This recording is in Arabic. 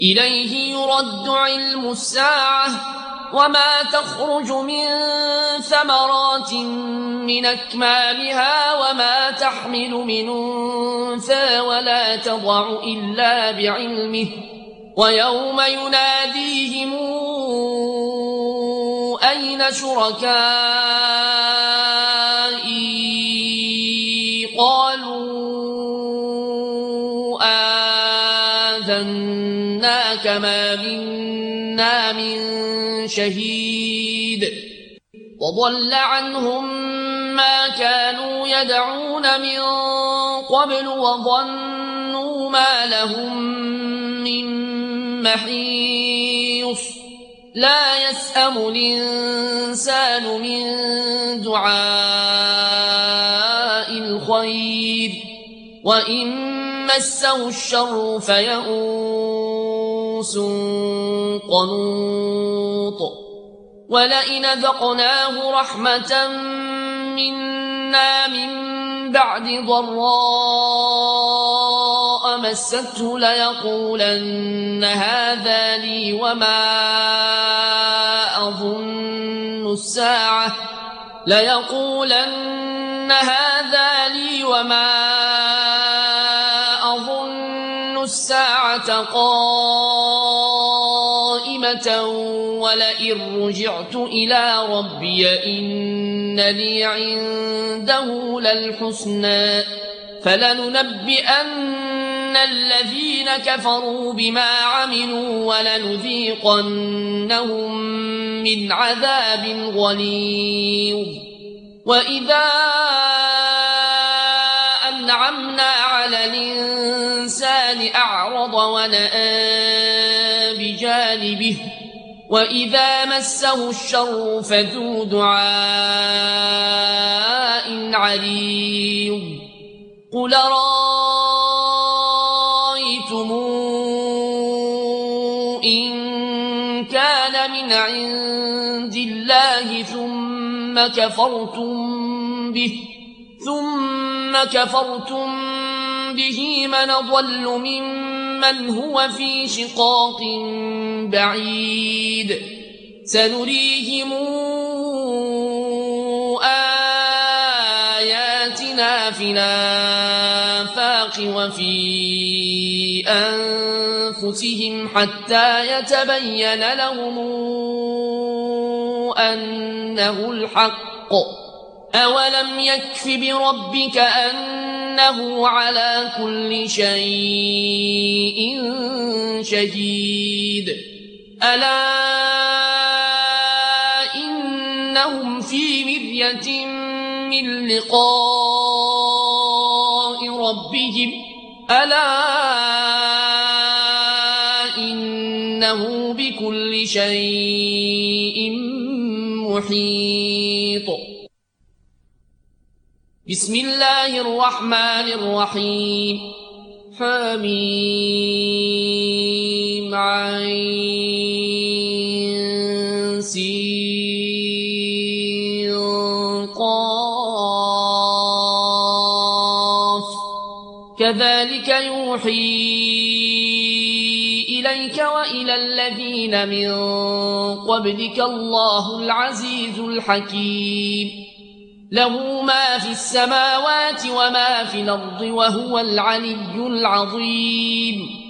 إليه يرد علم الساعة وما تخرج من ثمرات من أكمامها وما تحمل من أنثى ولا تضع إلا بعلمه ويوم يناديهم أين شركائي قالوا آذناك ما منا من شهيد وضل عنهم ما كانوا يدعون من قبل وظنوا ما لهم من محيص لا يسأم الإنسان من دعاء الخير وإن مسه الشر فيئوس قنوط ولئن ذقناه رحمة منا من بعد ضراء مسته ليقولن هذا لي وما أظن الساعة قائمة ولئن رجعت إلى ربي إن لي عنده للحسنى فلننبئن الذين كفروا بما عملوا ولنذيقنهم من عذاب غليظ وإذا أنعمنا على الإنسان أعرض ونأى بجانبه وإذا مسه الشر فذو دعاء عريض قل رأيتم إن كان من عند الله ثم كفرتم به من ضل ممن هو في شقاق بعيد سنريهم آياتنا في الآفاق وفي أنفسهم حتى يتبين لهم أنه الحق أولم يكف بربك أنه على كل شيء شهيد ألا إنهم في مرية من لقاء ربهم ألا إنه بكل شيء محيط بسم الله الرحمن الرحيم حميم عين سين قاف كذلك يوحي إليك وإلى الذين من قبلك الله العزيز الحكيم له ما في السماوات وما في الأرض وهو العلي العظيم